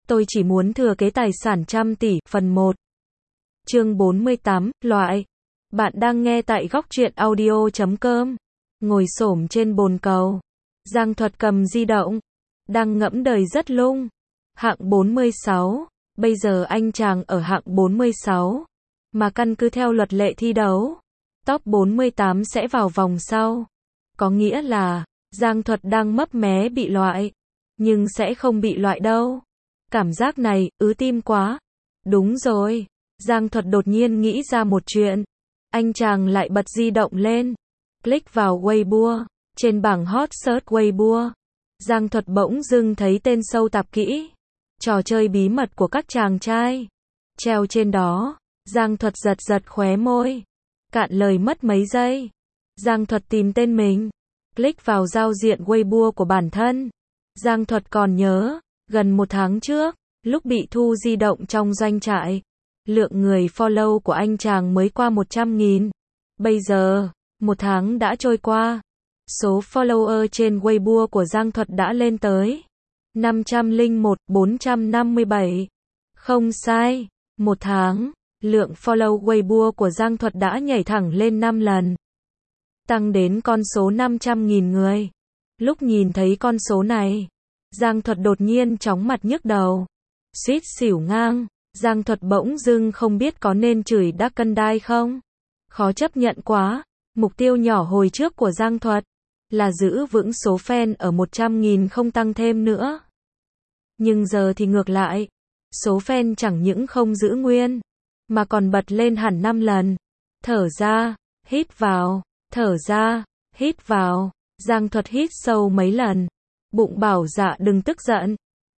Tôi chỉ muốn thừa kế tài sản trăm tỷ, phần 1. Chương 48, loại. Bạn đang nghe tại góc truyện audio.com. Ngồi xổm trên bồn cầu. Giang Thuật cầm di động. Đang ngẫm đời rất lung. Hạng 46. Bây giờ anh chàng ở hạng 46. Mà căn cứ theo luật lệ thi đấu, top 48 sẽ vào vòng sau. Có nghĩa là, Giang Thuật đang mấp mé bị loại. Nhưng sẽ không bị loại đâu. Cảm giác này, tim quá. Đúng rồi. Giang Thuật đột nhiên nghĩ ra một chuyện. Anh chàng lại bật di động lên. Click vào Weibo. Trên bảng hot search Weibo, Giang Thuật bỗng dưng thấy tên sâu tạp kỹ. Trò chơi bí mật của các chàng trai. Treo trên đó. Giang Thuật giật giật khóe môi. Cạn lời mất mấy giây. Giang Thuật tìm tên mình. Click vào giao diện Weibo của bản thân. Giang Thuật còn nhớ, gần một tháng trước, lúc bị thu di động trong doanh trại, lượng người follow của anh chàng mới qua 100.000. Bây giờ, một tháng đã trôi qua, số follower trên Weibo của Giang Thuật đã lên tới 501.457. Không sai, một tháng, lượng follow Weibo của Giang Thuật đã nhảy thẳng lên 5 lần. Tăng đến con số 500.000 người. Lúc nhìn thấy con số này, Giang Thuật đột nhiên chóng mặt nhức đầu. Suýt xỉu ngang. Giang Thuật bỗng dưng không biết có nên chửi Đắc Cân Đai không. Khó chấp nhận quá. Mục tiêu nhỏ hồi trước của Giang Thuật là giữ vững số fan ở 100.000 không tăng thêm nữa. Nhưng giờ thì ngược lại. Số fan chẳng những không giữ nguyên, mà còn bật lên hẳn 5 lần. Thở ra, hít vào, thở ra, hít vào. Giang Thuật hít sâu mấy lần. Bụng bảo dạ đừng tức giận.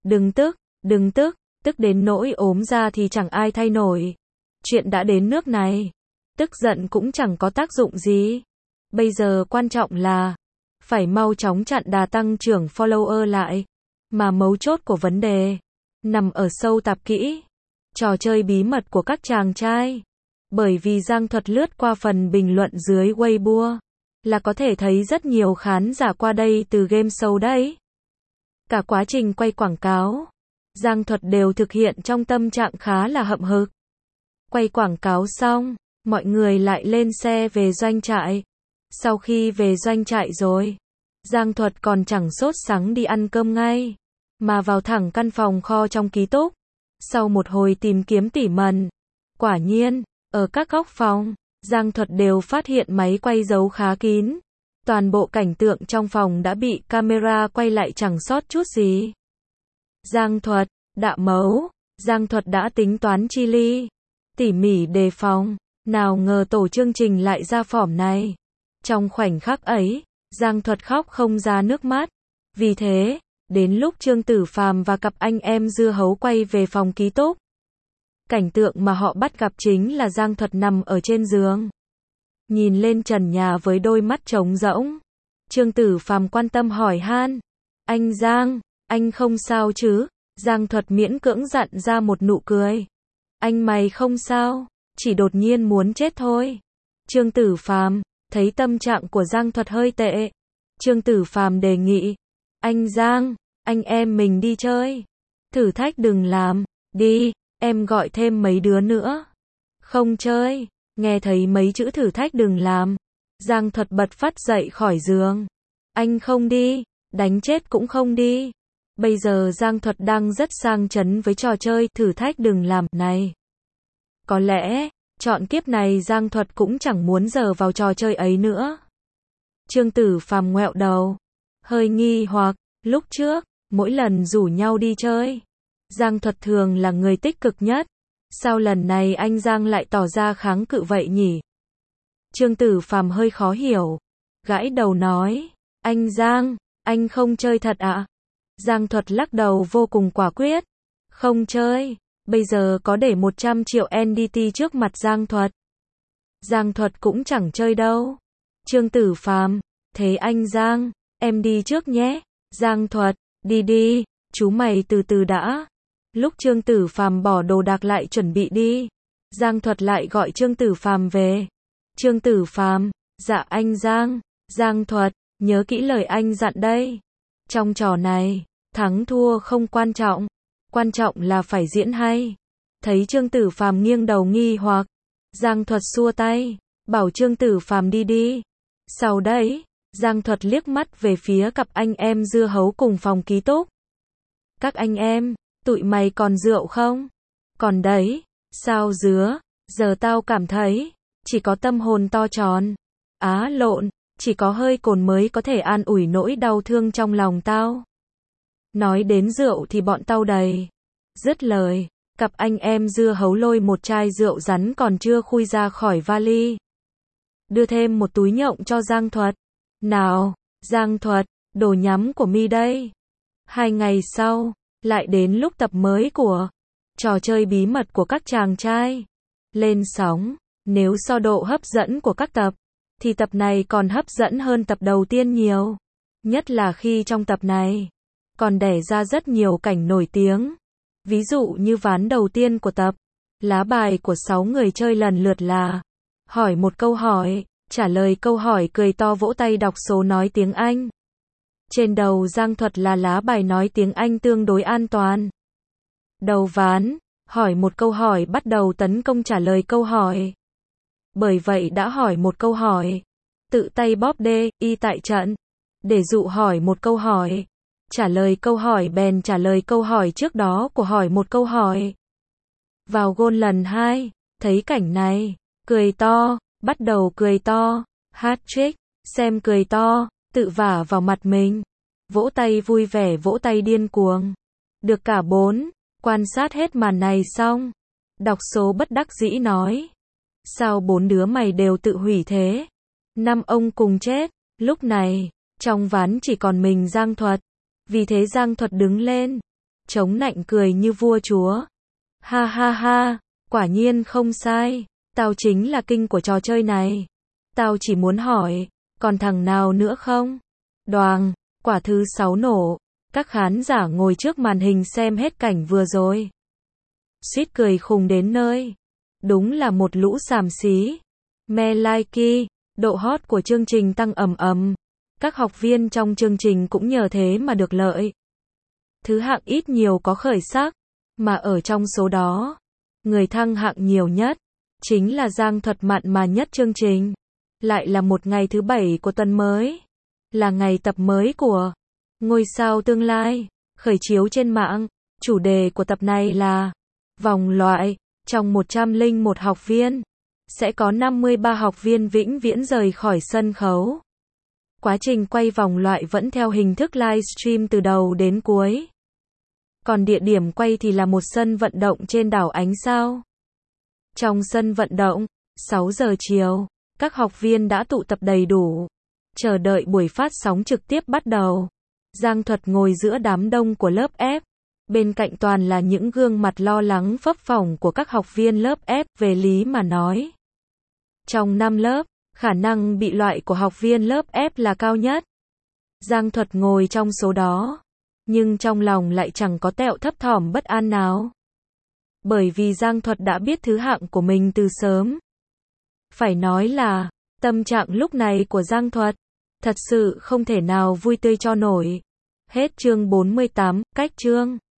Đừng tức, tức đến nỗi ốm ra thì chẳng ai thay nổi. Chuyện đã đến nước này, tức giận cũng chẳng có tác dụng gì. Bây giờ quan trọng là, phải mau chóng chặn đà tăng trưởng follower lại. Mà mấu chốt của vấn đề, nằm ở sâu tạp kỹ. Trò chơi bí mật của các chàng trai. Bởi vì Giang Thuật lướt qua phần bình luận dưới Weibo, là có thể thấy rất nhiều khán giả qua đây từ game show đấy. Cả quá trình quay quảng cáo, Giang Thuật đều thực hiện trong tâm trạng khá là hậm hực. Quay quảng cáo xong, mọi người lại lên xe về doanh trại. Sau khi về doanh trại rồi, Giang Thuật còn chẳng sốt sắng đi ăn cơm ngay, mà vào thẳng căn phòng kho trong ký túc. Sau một hồi tìm kiếm tỉ mẩn, quả nhiên, ở các góc phòng, Giang Thuật đều phát hiện máy quay giấu khá kín. Toàn bộ cảnh tượng trong phòng đã bị camera quay lại chẳng sót chút gì. Giang Thuật, đạ mấu. Giang Thuật đã tính toán chi ly, tỉ mỉ đề phòng. Nào ngờ tổ chương trình lại ra phỏm này. Trong khoảnh khắc ấy, Giang Thuật khóc không ra nước mắt. Vì thế, đến lúc Trương Tử Phàm và cặp anh em dưa hấu quay về phòng ký túc, cảnh tượng mà họ bắt gặp chính là Giang Thuật nằm ở trên giường, nhìn lên trần nhà với đôi mắt trống rỗng. Trương Tử Phàm quan tâm hỏi han. Anh Giang, anh không sao chứ? Giang Thuật miễn cưỡng dặn ra một nụ cười. Anh mày không sao, chỉ đột nhiên muốn chết thôi. Trương Tử Phàm thấy tâm trạng của Giang Thuật hơi tệ. Trương Tử Phàm đề nghị. Anh Giang, anh em mình đi chơi. Thử thách đừng làm, đi, em gọi thêm mấy đứa nữa. Không chơi. Nghe thấy mấy chữ thử thách đừng làm, Giang Thuật bật phát dậy khỏi giường. Anh không đi, đánh chết cũng không đi. Bây giờ Giang Thuật đang rất sang chấn với trò chơi thử thách đừng làm này. Có lẽ, chọn kiếp này Giang Thuật cũng chẳng muốn giờ vào trò chơi ấy nữa. Trương Tử Phàm ngoẹo đầu, hơi nghi hoặc. Lúc trước, mỗi lần rủ nhau đi chơi, Giang Thuật thường là người tích cực nhất. Sao lần này anh Giang lại tỏ ra kháng cự vậy nhỉ? Trương Tử Phàm hơi khó hiểu, gãi đầu nói. Anh Giang, anh không chơi thật ạ? Giang Thuật lắc đầu vô cùng quả quyết. Không chơi. Bây giờ có để 100 triệu NDT trước mặt Giang Thuật. Giang Thuật cũng chẳng chơi đâu. Trương Tử Phàm, thế anh Giang, em đi trước nhé. Giang Thuật, đi đi, chú mày từ từ đã. Lúc Trương Tử Phàm bỏ đồ đạc lại chuẩn bị đi, Giang Thuật lại gọi Trương Tử Phàm về. Trương Tử Phàm, dạ anh Giang. Giang Thuật, nhớ kỹ lời anh dặn đây. Trong trò này, thắng thua không quan trọng, quan trọng là phải diễn hay. Thấy Trương Tử Phàm nghiêng đầu nghi hoặc, Giang Thuật xua tay, bảo Trương Tử Phàm đi đi. Sau đấy, Giang Thuật liếc mắt về phía cặp anh em dưa hấu cùng phòng ký túc. Các anh em, tụi mày còn rượu không? Còn đấy, sao dứa, giờ tao cảm thấy, chỉ có tâm hồn to tròn. Á lộn, chỉ có hơi cồn mới có thể an ủi nỗi đau thương trong lòng tao. Nói đến rượu thì bọn tao đầy. Dứt lời, cặp anh em dưa hấu lôi một chai rượu rắn còn chưa khui ra khỏi vali. Đưa thêm một túi nhộng cho Giang Thuật. Nào, Giang Thuật, đồ nhắm của mi đây. 2 ngày sau, lại đến lúc tập mới của trò chơi bí mật của các chàng trai. Lên sóng, nếu so độ hấp dẫn của các tập, thì tập này còn hấp dẫn hơn tập đầu tiên nhiều. Nhất là khi trong tập này, còn đẻ ra rất nhiều cảnh nổi tiếng. Ví dụ như ván đầu tiên của tập, lá bài của 6 người chơi lần lượt là hỏi một câu hỏi, trả lời câu hỏi cười to vỗ tay đọc số nói tiếng Anh. Trên đầu Giang Thuật là lá bài nói tiếng Anh tương đối an toàn. Đầu ván, hỏi một câu hỏi bắt đầu tấn công trả lời câu hỏi. Bởi vậy đã hỏi một câu hỏi, tự tay bóp y tại trận, để dụ hỏi một câu hỏi. Trả lời câu hỏi bèn trả lời câu hỏi trước đó của hỏi một câu hỏi. Vào gôn lần 2, thấy cảnh này, cười to, bắt đầu cười to, hat-trick, xem cười to, tự vả vào mặt mình. Vỗ tay vui vẻ vỗ tay điên cuồng. Được cả 4, quan sát hết màn này xong. Đọc số bất đắc dĩ nói. Sao 4 đứa mày đều tự hủy thế? 5 ông cùng chết. Lúc này, trong ván chỉ còn mình Giang Thuật. Vì thế Giang Thuật đứng lên, chống nạnh cười như vua chúa. Ha ha ha, quả nhiên không sai. Tao chính là king của trò chơi này. Tao chỉ muốn hỏi, còn thằng nào nữa không? Đoàng, quả thứ 6 nổ. Các khán giả ngồi trước màn hình xem hết cảnh vừa rồi. Suýt cười khùng đến nơi. Đúng là một lũ xàm xí. Me like, độ hot của chương trình tăng ầm ầm. Các học viên trong chương trình cũng nhờ thế mà được lợi. Thứ hạng ít nhiều có khởi sắc, mà ở trong số đó, người thăng hạng nhiều nhất, chính là Giang Thuật mặn mà nhất chương trình. Lại là một ngày thứ 7 của tuần mới, là ngày tập mới của Ngôi sao tương lai, khởi chiếu trên mạng. Chủ đề của tập này là vòng loại, trong 101 học viên, sẽ có 53 học viên vĩnh viễn rời khỏi sân khấu. Quá trình quay vòng loại vẫn theo hình thức livestream từ đầu đến cuối. Còn địa điểm quay thì là một sân vận động trên đảo Ánh Sao. Trong sân vận động, 6 giờ chiều, các học viên đã tụ tập đầy đủ, chờ đợi buổi phát sóng trực tiếp bắt đầu. Giang Thuật ngồi giữa đám đông của lớp F. Bên cạnh toàn là những gương mặt lo lắng phấp phỏng của các học viên lớp F. Về lý mà nói, trong 5 lớp, khả năng bị loại của học viên lớp F là cao nhất. Giang Thuật ngồi trong số đó, nhưng trong lòng lại chẳng có tẹo thấp thỏm bất an nào. Bởi vì Giang Thuật đã biết thứ hạng của mình từ sớm. Phải nói là, tâm trạng lúc này của Giang Thuật, thật sự không thể nào vui tươi cho nổi. Hết chương 48, cách chương.